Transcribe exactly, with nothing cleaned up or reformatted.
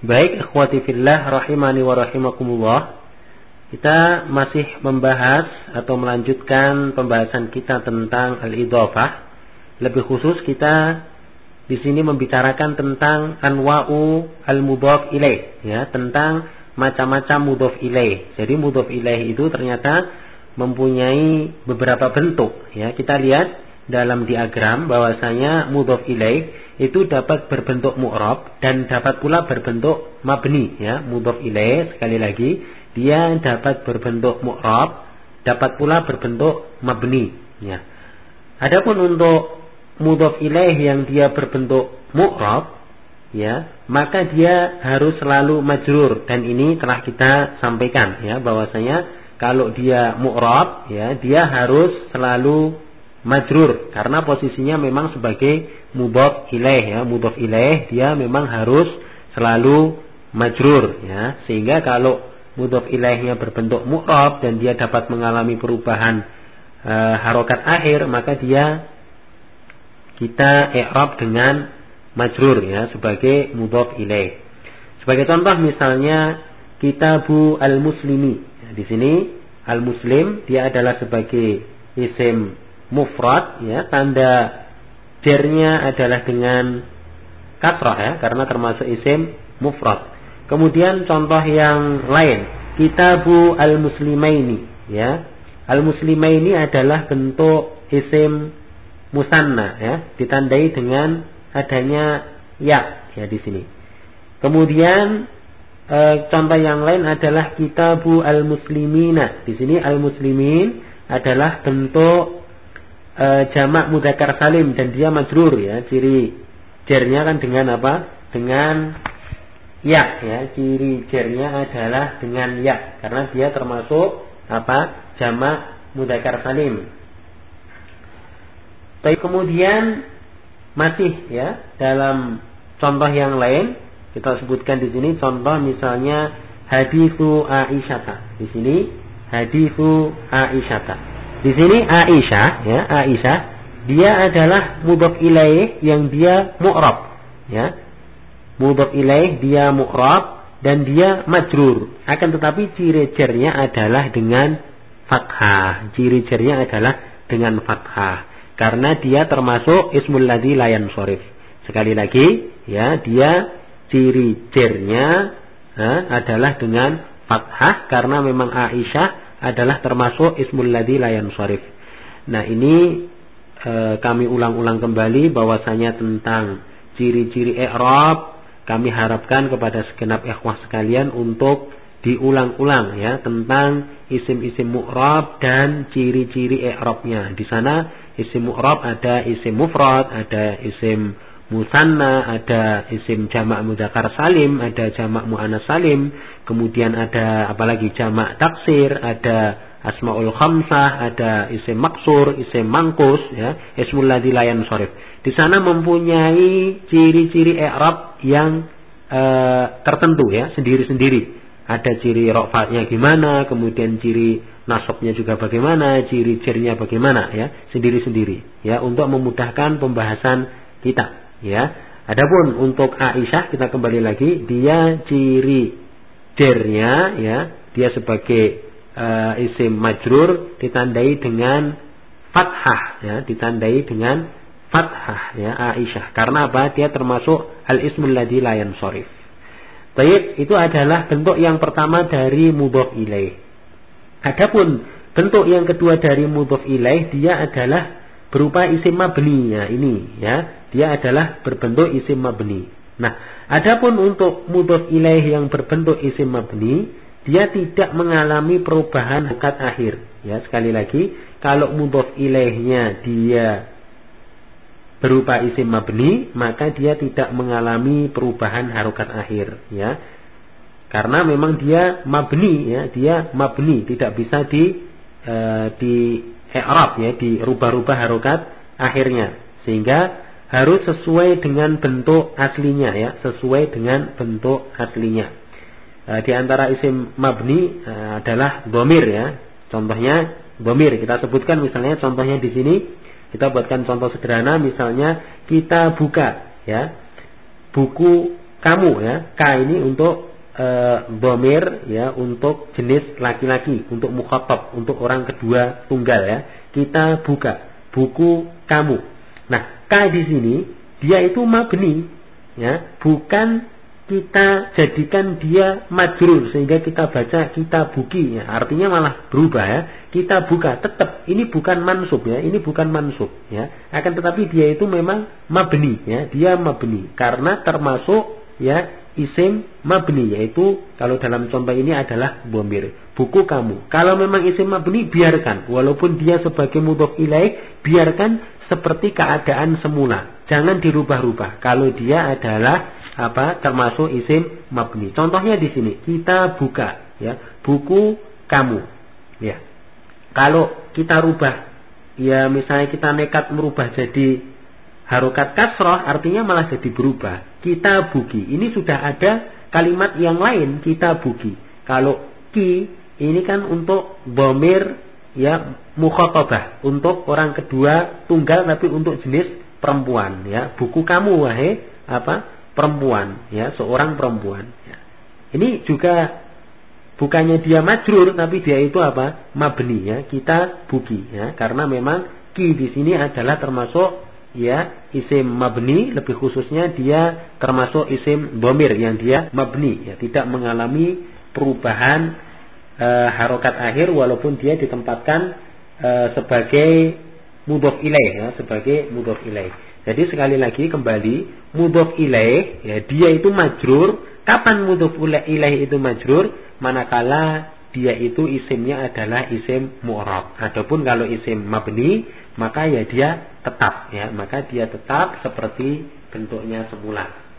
Baik, ikhwati fillah rahimani wa rahimakumullah. Kita masih membahas atau melanjutkan pembahasan kita tentang al-idhafah. Lebih khusus kita di sini membicarakan tentang anwa'u al-mudhaf ilaih, ya, tentang macam-macam mudhaf ilaih. Jadi mudhaf ilaih itu ternyata mempunyai beberapa bentuk, ya. Kita lihat dalam diagram bahwasanya mudhaf ilaih itu dapat berbentuk mu'rab dan dapat pula berbentuk mabni, ya. Mudhaf ilaih sekali lagi dia dapat berbentuk mu'rab, dapat pula berbentuk mabni, ya. Adapun untuk mudhaf ilaih yang dia berbentuk mu'rab, ya, maka dia harus selalu majrur, dan ini telah kita sampaikan, ya, bahwasanya kalau dia mu'rab, ya, dia harus selalu majrur karena posisinya memang sebagai mudhaf ilaih, ya. Mudhaf ilaih dia memang harus selalu majrur, ya. Sehingga kalau mudhaf ilaihnya berbentuk mu'rab dan dia dapat mengalami perubahan e, harokat akhir, maka dia kita i'rab dengan majrur, ya, sebagai mudhaf ilaih. Sebagai contoh misalnya kitabu al-muslimi. Ya, di sini al-muslim dia adalah sebagai isim mufrad, ya, tanda jernya adalah dengan kasrah, ya, karena termasuk isim mufrad. Kemudian contoh yang lain, kitabu al-muslimaini, ya. Al-muslimaini adalah bentuk isim musanna, ya, ditandai dengan adanya ya, ya, di sini. Kemudian e, contoh yang lain adalah kitabu al-muslimina. Di sini al-muslimin adalah bentuk E, jamak mudzakkar salim dan dia majrur, ya. Ciri jernya kan dengan apa? Dengan ya, ya. Ciri jernya adalah dengan ya karena dia termasuk apa? Jamak mudzakkar salim. Tapi kemudian masih, ya, dalam contoh yang lain kita sebutkan di sini contoh misalnya haditsu Aisyah. Di sini haditsu Aisyah. Di sini Aisyah, ya, Aisyah dia adalah mudhaf ilaih yang dia mu'rab, ya. Mudhaf ilaih dia mu'rab dan dia majrur. Akan tetapi ciri jernya adalah dengan fathah. Ciri jernya adalah dengan fathah karena dia termasuk ismul ladzi la yansharif. Sekali lagi, ya, dia ciri jernya ha, adalah dengan fathah karena memang Aisyah adalah termasuk ismul ladzi la yansharif. Nah, ini e, kami ulang-ulang kembali bahwasanya tentang ciri-ciri i'rab kami harapkan kepada segenap ikhwah sekalian untuk diulang-ulang, ya, tentang isim-isim mu'rab dan ciri-ciri i'rabnya. Di sana isim mu'rab ada isim mufrad, ada isim musanna, ada isim jamak mudzakkar salim, ada jamak muannas salim, kemudian ada apalagi jamak taksir, ada asmaul khamsah, ada isim maksur, isim mangkus, ya, ismul ladzi la yansharif. Di sana mempunyai ciri-ciri i'rab yang e, tertentu, ya, sendiri-sendiri. Ada ciri rafa'nya gimana, kemudian ciri nasabnya juga bagaimana, ciri jernya bagaimana, ya, sendiri-sendiri, ya, untuk memudahkan pembahasan kita. Ya, adapun untuk Aisyah kita kembali lagi, dia ciri jernya, ya, dia sebagai uh, isim majrur ditandai dengan fathah, ya, ditandai dengan fathah, ya, Aisyah. Karena apa? Dia termasuk al-ismul ladzi la yansharif. Baik, itu adalah bentuk yang pertama dari mudhaf ilaih. Adapun bentuk yang kedua dari mudhaf ilaih, dia adalah berupa isim mabni, ya, ini, ya, dia adalah berbentuk isim mabni. Nah, adapun untuk mudhaf ilaih yang berbentuk isim mabni, dia tidak mengalami perubahan harokat akhir, ya. Sekali lagi, kalau mudhaf ilaihnya dia berupa isim mabni, maka dia tidak mengalami perubahan harokat akhir, ya. Karena memang dia mabni, ya, dia mabni, tidak bisa di e, di i'rab, ya, dirubah-rubah harokat akhirnya, sehingga harus sesuai dengan bentuk aslinya, ya, sesuai dengan bentuk aslinya. E, di antara isim mabni e, adalah dhamir, ya. Contohnya dhamir kita sebutkan misalnya contohnya di sini kita buatkan contoh sederhana misalnya kita buka, ya, buku kamu ya. Ka ini untuk e, dhamir ya, untuk jenis laki-laki, untuk mukhatab, untuk orang kedua tunggal ya. Kita buka buku kamu. Nah, ka di sini dia itu mabni ya, bukan kita jadikan dia majrur sehingga kita baca kita buki ya. Artinya malah berubah ya. Kita buka, tetap ini bukan mansub ya, ini bukan mansub ya. Akan tetapi dia itu memang mabni ya, dia mabni karena termasuk ya isim mabni, yaitu kalau dalam contoh ini adalah dhamir. Buku kamu. Kalau memang isim mabni biarkan, walaupun dia sebagai mudhof ilaih, biarkan seperti keadaan semula. Jangan dirubah-rubah. Kalau dia adalah apa? Termasuk isim mabni. Contohnya di sini, kita buka ya, buku kamu. Ya. Kalau kita rubah, ya misalnya kita nekat merubah jadi harokat kasroh, artinya malah jadi berubah. Kita buki. Ini sudah ada kalimat yang lain, kita buki. Kalau ki, ini kan untuk dhamir ya mukhatabah, untuk orang kedua tunggal tapi untuk jenis perempuan ya. Buku kamu wahai apa? Perempuan ya, seorang perempuan ya. Ini juga bukannya dia majrur, tapi dia itu apa? Mabni ya, kita buki ya, karena memang ki di sini adalah termasuk ya isim mabni, lebih khususnya dia termasuk isim dhamir yang dia mabni ya, tidak mengalami perubahan e, harokat akhir walaupun dia ditempatkan e, sebagai mudhof ilaih ya, sebagai mudhof ilaih. Jadi sekali lagi kembali, mudhof ilaih ya, dia itu majrur. Kapan mudhof ilaih itu majrur? Manakala dia itu isimnya adalah isim mu'rab. Adapun kalau isim mabni, maka ya dia tetap ya, maka dia tetap seperti bentuknya semula.